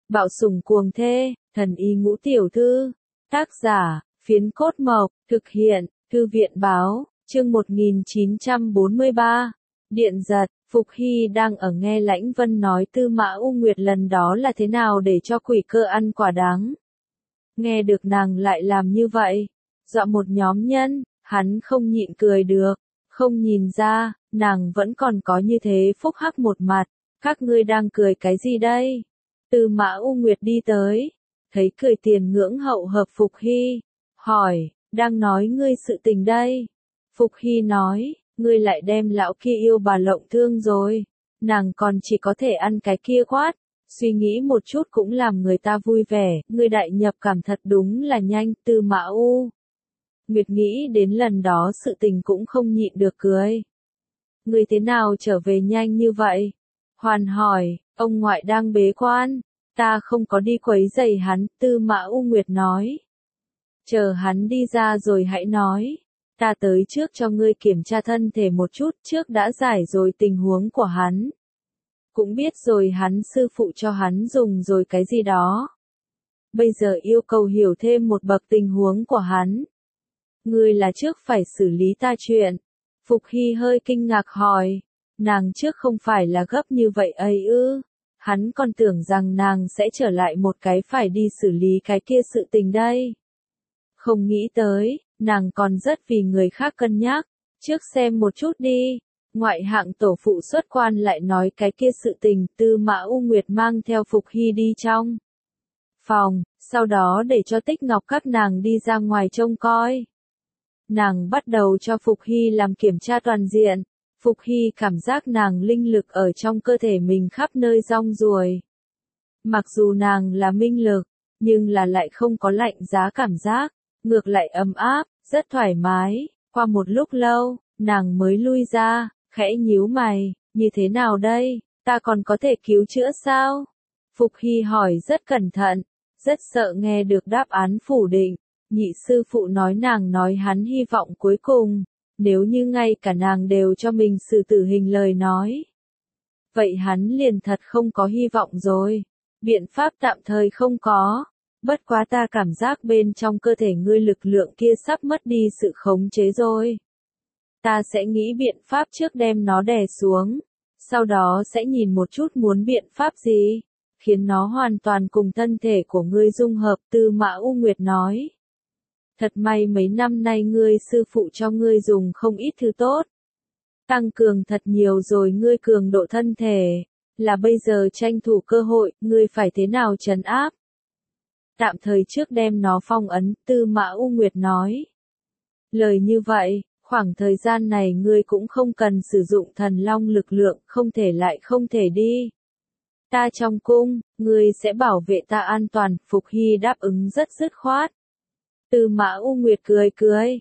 Bạo sủng cuồng thê, thần y ngũ tiểu thư. Tác giả, Phiến Cốt Mộc, thực hiện, Thư viện báo, chương 1943. Điện giật, Phục Hy đang ở nghe Lãnh Vân nói Tư Mã U Nguyệt lần đó là thế nào để cho quỷ cơ ăn quả đắng. Nghe được nàng lại làm như vậy, dọa một nhóm nhân, hắn không nhịn cười được, không nhìn ra, nàng vẫn còn có như thế phúc hắc một mặt, các ngươi đang cười cái gì đây? Tư Mã U Nguyệt đi tới, thấy cười tiền ngưỡng hậu hợp Phục Hy, hỏi, đang nói ngươi sự tình đây. Phục Hy nói, ngươi lại đem lão kia yêu bà lộng thương rồi, nàng còn chỉ có thể ăn cái kia quát, suy nghĩ một chút cũng làm người ta vui vẻ, ngươi đại nhập cảm thật đúng là nhanh. Tư Mã U Nguyệt nghĩ đến lần đó sự tình cũng không nhịn được cười. Ngươi thế nào trở về nhanh như vậy? Hoàn hỏi, ông ngoại đang bế quan, ta không có đi quấy rầy hắn. Tư Mã U Nguyệt nói, chờ hắn đi ra rồi hãy nói, ta tới trước cho ngươi kiểm tra thân thể một chút, trước đã giải rồi tình huống của hắn. Cũng biết rồi hắn sư phụ cho hắn dùng rồi cái gì đó. Bây giờ yêu cầu hiểu thêm một bậc tình huống của hắn. Ngươi là trước phải xử lý ta chuyện. Phục Hy hơi kinh ngạc hỏi, nàng trước không phải là gấp như vậy ấy ư? Hắn còn tưởng rằng nàng sẽ trở lại một cái phải đi xử lý cái kia sự tình đây. Không nghĩ tới, nàng còn rất vì người khác cân nhắc, trước xem một chút đi. Ngoại hạng tổ phụ xuất quan lại nói cái kia sự tình. Tư Mã U Nguyệt mang theo Phục Hy đi trong phòng, sau đó để cho Tích Ngọc các nàng đi ra ngoài trông coi. Nàng bắt đầu cho Phục Hy làm kiểm tra toàn diện. Phục Hy cảm giác nàng linh lực ở trong cơ thể mình khắp nơi rong ruổi. Mặc dù nàng là minh lực, nhưng là lại không có lạnh giá cảm giác, ngược lại ấm áp, rất thoải mái. Qua một lúc lâu, nàng mới lui ra, khẽ nhíu mày, như thế nào đây, ta còn có thể cứu chữa sao? Phục Hy hỏi rất cẩn thận, rất sợ nghe được đáp án phủ định. Nhị sư phụ nói nàng nói hắn hy vọng cuối cùng, nếu như ngay cả nàng đều cho mình xử tử hình lời nói. Vậy hắn liền thật không có hy vọng rồi, biện pháp tạm thời không có. Bất quá ta cảm giác bên trong cơ thể ngươi lực lượng kia sắp mất đi sự khống chế rồi. Ta sẽ nghĩ biện pháp trước đem nó đè xuống, sau đó sẽ nhìn một chút muốn biện pháp gì, khiến nó hoàn toàn cùng thân thể của ngươi dung hợp. Tư Mã U Nguyệt nói, thật may mấy năm nay ngươi sư phụ cho ngươi dùng không ít thứ tốt. Tăng cường thật nhiều rồi ngươi cường độ thân thể, là bây giờ tranh thủ cơ hội, ngươi phải thế nào trấn áp. Tạm thời trước đem nó phong ấn. Tư Mã U Nguyệt nói, lời như vậy, khoảng thời gian này ngươi cũng không cần sử dụng thần long lực lượng, không thể lại không thể đi. Ta trong cung, ngươi sẽ bảo vệ ta an toàn. Phục Hy đáp ứng rất dứt khoát. Tư Mã U Nguyệt cười cười,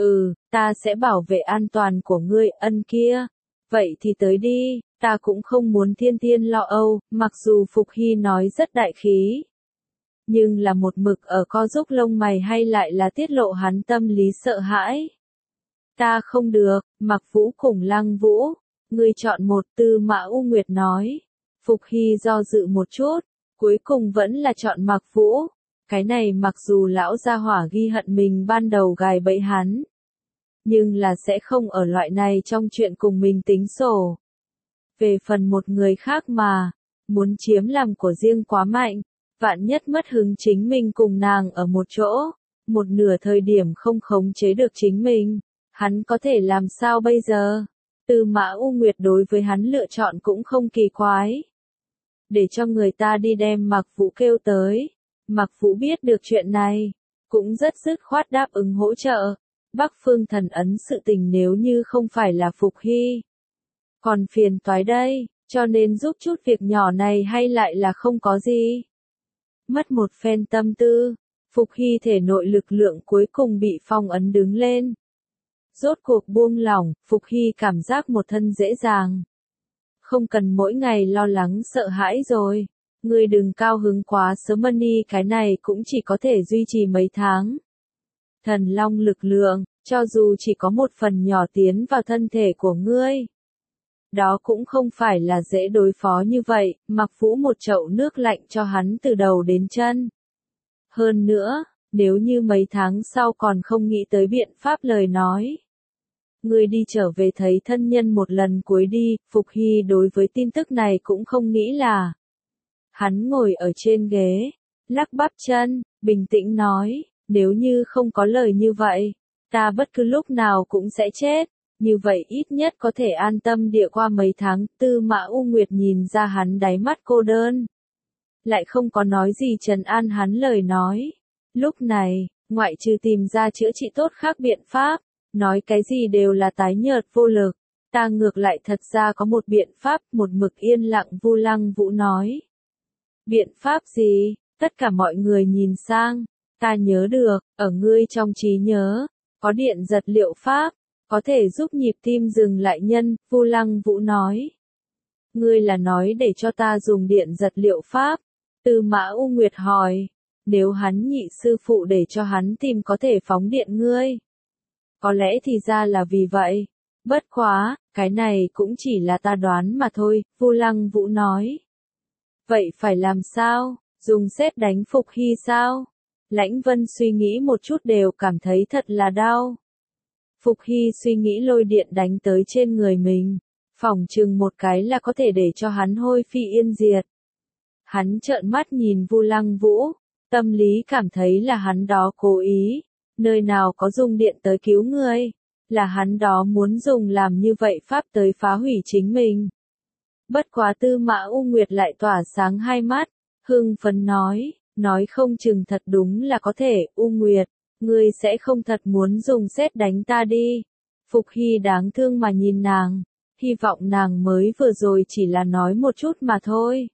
ta sẽ bảo vệ an toàn của ngươi. Ân kia, vậy thì tới đi, ta cũng không muốn thiên thiên lo âu. Mặc dù Phục Hy nói rất đại khí, nhưng là một mực ở co rúc lông mày hay lại là tiết lộ hắn tâm lý sợ hãi. Ta không được, Mặc Vũ cùng Lăng Vũ, ngươi chọn một. Tư Mã U Nguyệt nói. Phục Hy do dự một chút, cuối cùng vẫn là chọn Mặc Vũ. Cái này mặc dù lão gia hỏa ghi hận mình ban đầu gài bẫy hắn, nhưng là sẽ không ở loại này trong chuyện cùng mình tính sổ. Về phần một người khác mà, muốn chiếm làm của riêng quá mạnh, vạn nhất mất hứng chính mình cùng nàng ở một chỗ, một nửa thời điểm không khống chế được chính mình, hắn có thể làm sao bây giờ? Tư Mã U Nguyệt đối với hắn lựa chọn cũng không kỳ quái. Để cho người ta đi đem Mặc Vũ kêu tới. Mặc Vũ biết được chuyện này, cũng rất dứt khoát đáp ứng hỗ trợ. Bắc Phương Thần Ấn sự tình nếu như không phải là Phục Hy, còn phiền toái đây, cho nên giúp chút việc nhỏ này hay lại là không có gì. Mất một phen tâm tư, Phục Hy thể nội lực lượng cuối cùng bị phong ấn đứng lên. Rốt cuộc buông lỏng, Phục Hy cảm giác một thân dễ dàng. Không cần mỗi ngày lo lắng sợ hãi rồi. Ngươi đừng cao hứng quá sớm, Money cái này cũng chỉ có thể duy trì mấy tháng. Thần long lực lượng, cho dù chỉ có một phần nhỏ tiến vào thân thể của ngươi, Đó cũng không phải là dễ đối phó như vậy, mặc vũ một chậu nước lạnh cho hắn từ đầu đến chân. Hơn nữa, nếu như mấy tháng sau còn không nghĩ tới biện pháp lời nói. Ngươi đi trở về thấy thân nhân một lần cuối đi, Phục Hy đối với tin tức này cũng không nghĩ là. Hắn ngồi ở trên ghế, lắc bắp chân, bình tĩnh nói, nếu như không có lời như vậy, ta bất cứ lúc nào cũng sẽ chết, như vậy ít nhất có thể an tâm địa qua mấy tháng. Tư Mã U Nguyệt nhìn ra hắn đáy mắt cô đơn, lại không có nói gì trấn an hắn lời nói. Lúc này, ngoại trừ tìm ra chữa trị tốt khác biện pháp, nói cái gì đều là tái nhợt vô lực. Ta ngược lại thật ra có một biện pháp. Một mực yên lặng Vu Lăng Vũ nói. Biện pháp gì? Tất cả mọi người nhìn sang. Ta nhớ được, ở ngươi trong trí nhớ, có điện giật liệu pháp, có thể giúp nhịp tim dừng lại nhân. Vu Lăng Vũ nói. Ngươi là nói để cho ta dùng điện giật liệu pháp? Tư Mã U Nguyệt hỏi. Nếu hắn nhị sư phụ để cho hắn tìm có thể phóng điện ngươi. Có lẽ thì ra là vì vậy. Bất quá, cái này cũng chỉ là ta đoán mà thôi, Vu Lăng Vũ nói. Vậy phải làm sao? Dùng sét đánh Phục Hy sao? Lãnh Vân suy nghĩ một chút đều cảm thấy thật là đau. Phục Hy suy nghĩ lôi điện đánh tới trên người mình. Phỏng chừng một cái là có thể để cho hắn hôi phi yên diệt. Hắn trợn mắt nhìn Vu Lăng Vũ, tâm lý cảm thấy là hắn đó cố ý. Nơi nào có dùng điện tới cứu người, là hắn đó muốn dùng làm như vậy pháp tới phá hủy chính mình. Bất quá Tư Mã U Nguyệt lại tỏa sáng hai mắt, hưng phấn nói không chừng thật đúng là có thể. U Nguyệt, ngươi sẽ không thật muốn dùng sét đánh ta đi. Phục Hy đáng thương mà nhìn nàng, hy vọng nàng mới vừa rồi chỉ là nói một chút mà thôi.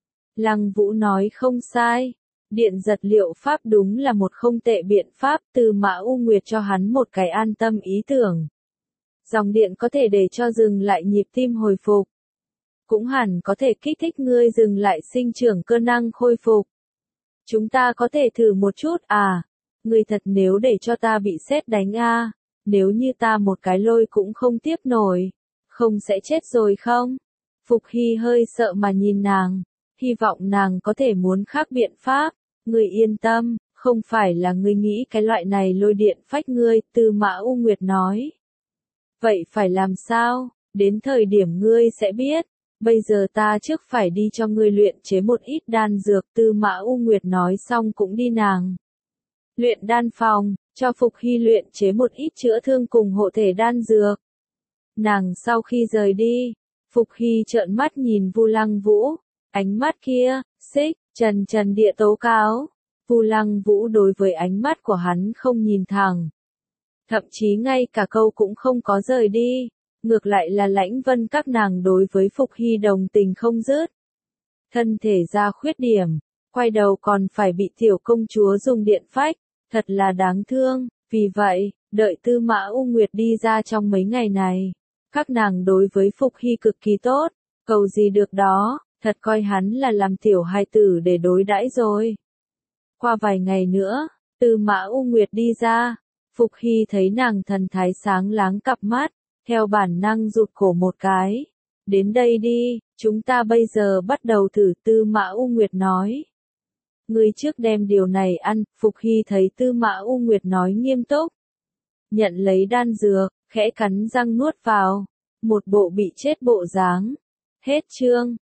Lăng Vũ nói không sai. Điện giật liệu pháp đúng là một không tệ biện pháp. Tư Mã U Nguyệt cho hắn một cái an tâm ý tưởng. Dòng điện có thể để cho dừng lại nhịp tim hồi phục. Cũng hẳn có thể kích thích ngươi dừng lại sinh trưởng cơ năng khôi phục. Chúng ta có thể thử một chút à? Ngươi thật nếu để cho ta bị sét đánh à? Nếu như ta một cái lôi cũng không tiếp nổi, không sẽ chết rồi không? Phục Hy hơi sợ mà nhìn nàng, hy vọng nàng có thể muốn khác biện pháp. Ngươi yên tâm, không phải là ngươi nghĩ cái loại này lôi điện phách ngươi, Tư Mã U Nguyệt nói. Vậy phải làm sao? Đến thời điểm ngươi sẽ biết. Bây giờ ta trước phải đi cho ngươi luyện chế một ít đan dược. Tư Mã U Nguyệt nói xong cũng đi nàng. Luyện đan phòng, cho Phục Hy luyện chế một ít chữa thương cùng hộ thể đan dược. Nàng sau khi rời đi, Phục Hy trợn mắt nhìn Vu Lăng Vũ, ánh mắt kia, xích, trần địa tố cáo. Vu Lăng Vũ đối với ánh mắt của hắn không nhìn thẳng. Thậm chí ngay cả câu cũng không có rời đi. Ngược lại là Lãnh Vân các nàng đối với Phục Hy đồng tình không dứt. Thân thể ra khuyết điểm, quay đầu còn phải bị tiểu công chúa dùng điện phách, thật là đáng thương. Vì vậy, đợi Tư Mã U Nguyệt đi ra trong mấy ngày này, các nàng đối với Phục Hy cực kỳ tốt, cầu gì được đó, thật coi hắn là làm tiểu hài tử để đối đãi rồi. Qua vài ngày nữa, Tư Mã U Nguyệt đi ra, Phục Hy thấy nàng thần thái sáng láng cặp mắt, theo bản năng rụt cổ một cái. Đến đây đi, chúng ta bây giờ bắt đầu thử. Tư Mã U Nguyệt nói. Ngươi trước đem điều này ăn. Phục Hy thấy Tư Mã U Nguyệt nói nghiêm túc. Nhận lấy đan dược, khẽ cắn răng nuốt vào. Một bộ bị chết bộ dáng. Hết chương.